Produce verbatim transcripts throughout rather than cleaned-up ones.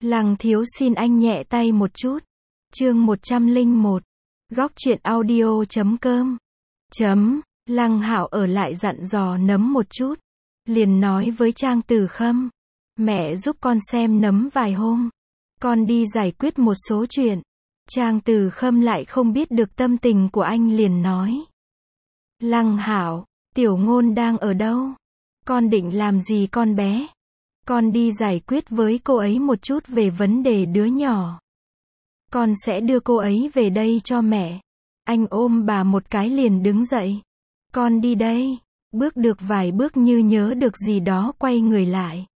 Lăng thiếu xin anh nhẹ tay một chút. Chương một trăm lẻ một. Góc truyện audio chấm com. Chấm. Lăng Hạo ở lại dặn dò Nấm một chút. Liền nói với Trang Tử Khâm. Mẹ giúp con xem Nấm vài hôm. Con đi giải quyết một số chuyện. Trang Tử Khâm lại không biết được tâm tình của anh liền nói. Lăng Hạo, Tiểu Ngôn đang ở đâu? Con định làm gì con bé? Con đi giải quyết với cô ấy một chút về vấn đề đứa nhỏ. Con sẽ đưa cô ấy về đây cho mẹ. Anh ôm bà một cái liền đứng dậy. Con đi đây. Bước được vài bước như nhớ được gì đó quay người lại.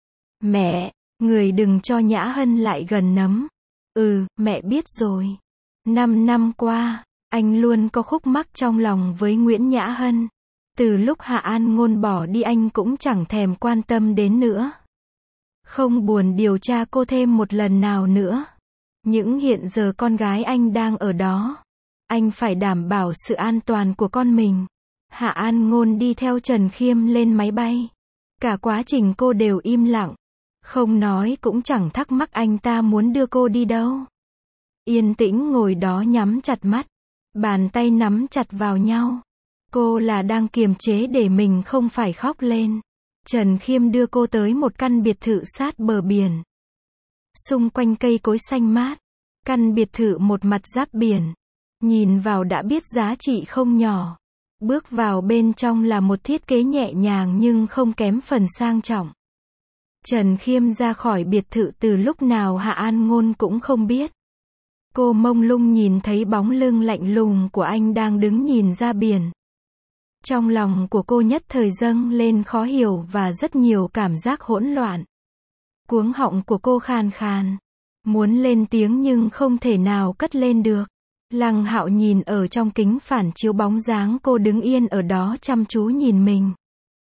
Mẹ, người đừng cho Nhã Hân lại gần Nấm. Ừ, mẹ biết rồi. Năm năm qua, anh luôn có khúc mắc trong lòng với Nguyễn Nhã Hân. Từ lúc Hạ An Ngôn bỏ đi anh cũng chẳng thèm quan tâm đến nữa. Không buồn điều tra cô thêm một lần nào nữa. Những hiện giờ con gái anh đang ở đó. Anh phải đảm bảo sự an toàn của con mình. Hạ An Ngôn đi theo Trần Khiêm lên máy bay. Cả quá trình cô đều im lặng. Không nói cũng chẳng thắc mắc anh ta muốn đưa cô đi đâu. Yên tĩnh ngồi đó nhắm chặt mắt. Bàn tay nắm chặt vào nhau. Cô là đang kiềm chế để mình không phải khóc lên. Trần Khiêm đưa cô tới một căn biệt thự sát bờ biển. Xung quanh cây cối xanh mát. Căn biệt thự một mặt giáp biển. Nhìn vào đã biết giá trị không nhỏ. Bước vào bên trong là một thiết kế nhẹ nhàng nhưng không kém phần sang trọng. Trần Khiêm ra khỏi biệt thự từ lúc nào Hạ An Ngôn cũng không biết. Cô mông lung nhìn thấy bóng lưng lạnh lùng của anh đang đứng nhìn ra biển. Trong lòng của cô nhất thời dâng lên khó hiểu và rất nhiều cảm giác hỗn loạn. Cuống họng của cô khàn khàn. Muốn lên tiếng nhưng không thể nào cất lên được. Lăng Hạo nhìn ở trong kính phản chiếu bóng dáng cô đứng yên ở đó chăm chú nhìn mình.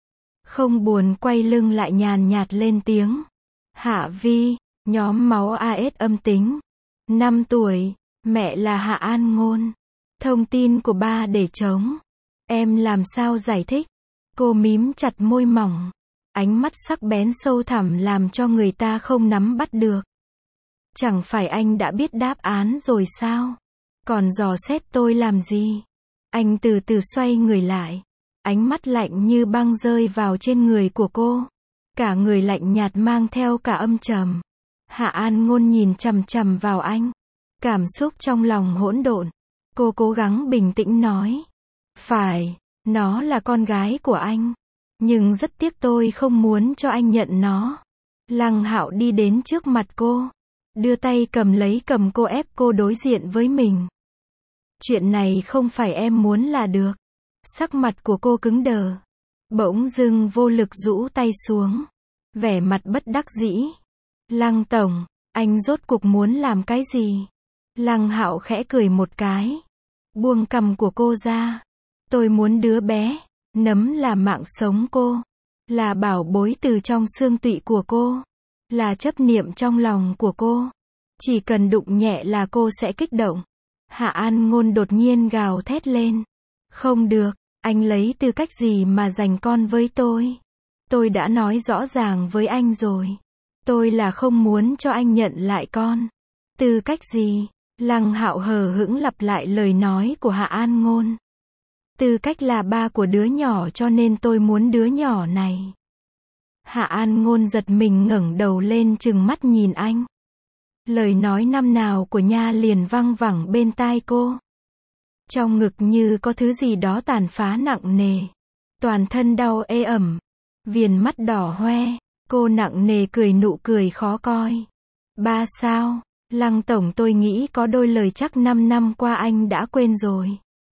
Không buồn quay lưng lại nhàn nhạt lên tiếng. Hạ Vi, nhóm máu a ét âm tính. năm tuổi, mẹ là Hạ An Ngôn. Thông tin của ba để trống. Em làm sao giải thích? Cô mím chặt môi mỏng. Ánh mắt sắc bén sâu thẳm làm cho người ta không nắm bắt được. Chẳng phải anh đã biết đáp án rồi sao? Còn dò xét tôi làm gì? Anh từ từ xoay người lại. Ánh mắt lạnh như băng rơi vào trên người của cô. Cả người lạnh nhạt mang theo cả âm trầm. Hạ An Ngôn nhìn chằm chằm vào anh. Cảm xúc trong lòng hỗn độn. Cô cố gắng bình tĩnh nói. Phải, nó là con gái của anh. Nhưng rất tiếc tôi không muốn cho anh nhận nó. Lăng Hạo đi đến trước mặt cô. Đưa tay cầm lấy cầm cô ép cô đối diện với mình. Chuyện này không phải em muốn là được. Sắc mặt của cô cứng đờ. Bỗng dưng vô lực rũ tay xuống. Vẻ mặt bất đắc dĩ. Lăng tổng, anh rốt cuộc muốn làm cái gì? Lăng Hạo khẽ cười một cái. Buông cằm của cô ra. Tôi muốn đứa bé. Nấm là mạng sống cô. Là bảo bối từ trong xương tụy của cô. Là chấp niệm trong lòng của cô. Chỉ cần đụng nhẹ là cô sẽ kích động. Hạ An Ngôn đột nhiên gào thét lên. Không được, anh lấy tư cách gì mà giành con với tôi? Tôi đã nói rõ ràng với anh rồi. Tôi là không muốn cho anh nhận lại con. Tư cách gì? Lăng Hạo hờ hững lặp lại lời nói của Hạ An Ngôn. Tư cách là ba của đứa nhỏ cho nên tôi muốn đứa nhỏ này. Hạ An Ngôn giật mình ngẩng đầu lên trừng mắt nhìn anh. Lời nói năm nào của Nha liền văng vẳng bên tai cô. Trong ngực như có thứ gì đó tàn phá nặng nề. Toàn thân đau ê ẩm. Viền mắt đỏ hoe. Cô nặng nề cười nụ cười khó coi. Ba sao? Lăng tổng tôi nghĩ có đôi lời chắc năm năm qua anh đã quên rồi.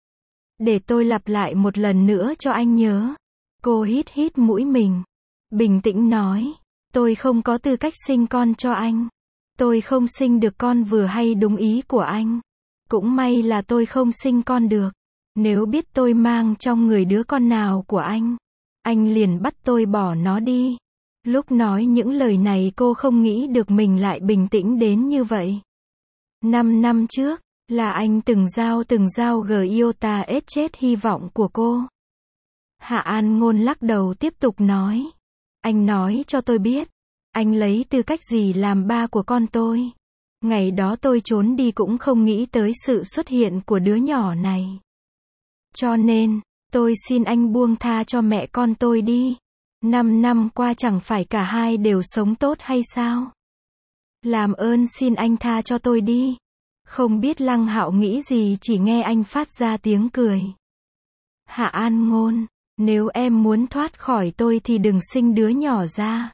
Để tôi lặp lại một lần nữa cho anh nhớ. Cô hít hít mũi mình. Bình tĩnh nói. Tôi không có tư cách sinh con cho anh. Tôi không sinh được con vừa hay đúng ý của anh. Cũng may là tôi không sinh con được. Nếu biết tôi mang trong người đứa con nào của anh, anh liền bắt tôi bỏ nó đi. Lúc nói những lời này cô không nghĩ được mình lại bình tĩnh đến như vậy. Năm năm trước, là anh từng giao từng giao Giota ết chết hy vọng của cô. Hạ An Ngôn lắc đầu tiếp tục nói. Anh nói cho tôi biết. Anh lấy tư cách gì làm ba của con tôi? Ngày đó tôi trốn đi cũng không nghĩ tới sự xuất hiện của đứa nhỏ này. Cho nên, tôi xin anh buông tha cho mẹ con tôi đi. Năm năm qua chẳng phải cả hai đều sống tốt hay sao? Làm ơn xin anh tha cho tôi đi. Không biết Lăng Hạo nghĩ gì, chỉ nghe anh phát ra tiếng cười. Hạ An Ngôn, nếu em muốn thoát khỏi tôi thì đừng sinh đứa nhỏ ra.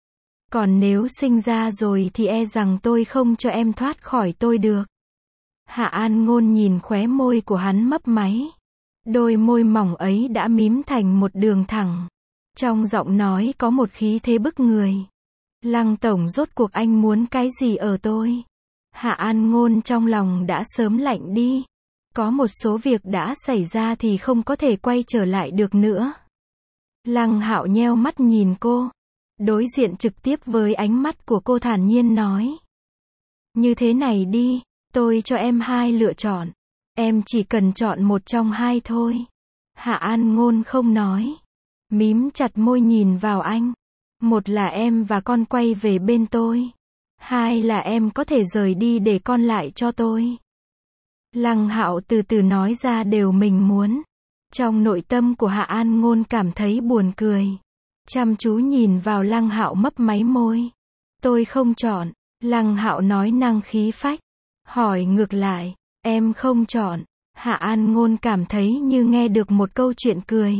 Còn nếu sinh ra rồi thì e rằng tôi không cho em thoát khỏi tôi được. Hạ An Ngôn nhìn khóe môi của hắn mấp máy. Đôi môi mỏng ấy đã mím thành một đường thẳng. Trong giọng nói có một khí thế bức người. Lăng tổng, rốt cuộc anh muốn cái gì ở tôi? Hạ An Ngôn trong lòng đã sớm lạnh đi. Có một số việc đã xảy ra thì không có thể quay trở lại được nữa. Lăng Hạo nheo mắt nhìn cô. Đối diện trực tiếp với ánh mắt của cô, thản nhiên nói. Như thế này đi, tôi cho em hai lựa chọn. Em chỉ cần chọn một trong hai thôi. Hạ An Ngôn không nói. Mím chặt môi nhìn vào anh. Một là em và con quay về bên tôi. Hai là em có thể rời đi để con lại cho tôi. Lăng Hạo từ từ nói ra đều mình muốn. Trong nội tâm của Hạ An Ngôn cảm thấy buồn cười. Chăm chú nhìn vào Lăng Hạo mấp máy môi. Tôi không chọn. Lăng Hạo nói năng khí phách. Hỏi ngược lại. Em không chọn. Hạ An Ngôn cảm thấy như nghe được một câu chuyện cười.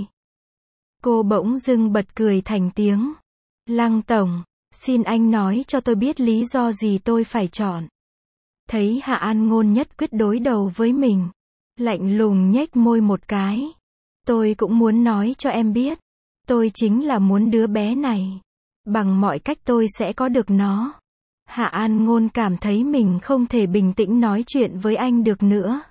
Cô bỗng dưng bật cười thành tiếng. Lăng tổng, xin anh nói cho tôi biết lý do gì tôi phải chọn. Thấy Hạ An Ngôn nhất quyết đối đầu với mình. Lạnh lùng nhếch môi một cái. Tôi cũng muốn nói cho em biết. Tôi chính là muốn đứa bé này. Bằng mọi cách tôi sẽ có được nó. Hạ An Ngôn cảm thấy mình không thể bình tĩnh nói chuyện với anh được nữa.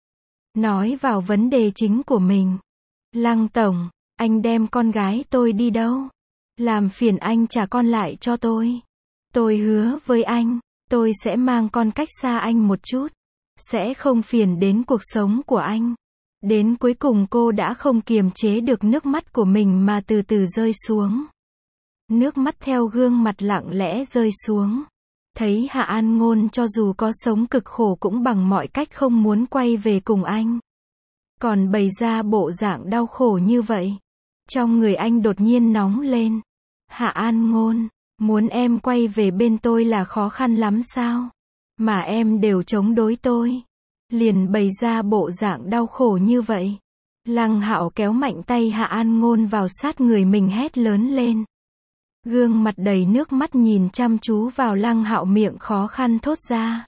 Nói vào vấn đề chính của mình. Lăng tổng, anh đem con gái tôi đi đâu? Làm phiền anh trả con lại cho tôi. Tôi hứa với anh, tôi sẽ mang con cách xa anh một chút. Sẽ không phiền đến cuộc sống của anh. Đến cuối cùng cô đã không kiềm chế được nước mắt của mình mà từ từ rơi xuống. Nước mắt theo gương mặt lặng lẽ rơi xuống. Thấy Hạ An Ngôn cho dù có sống cực khổ cũng bằng mọi cách không muốn quay về cùng anh. Còn bày ra bộ dạng đau khổ như vậy. Trong người anh đột nhiên nóng lên. Hạ An Ngôn, muốn em quay về bên tôi là khó khăn lắm sao? Mà em đều chống đối tôi. Liền bày ra bộ dạng đau khổ như vậy. Lăng Hạo kéo mạnh tay Hạ An Ngôn vào sát người mình, hét lớn lên. Gương mặt đầy nước mắt nhìn chăm chú vào Lăng Hạo, miệng khó khăn thốt ra.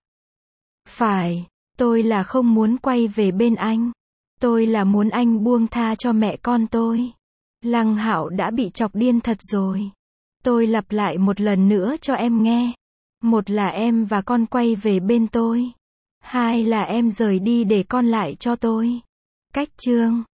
Phải, tôi là không muốn quay về bên anh. Tôi là muốn anh buông tha cho mẹ con tôi. Lăng Hạo đã bị chọc điên thật rồi. Tôi lặp lại một lần nữa cho em nghe. Một là em và con quay về bên tôi. Hai là em rời đi để con lại cho tôi. Cách chương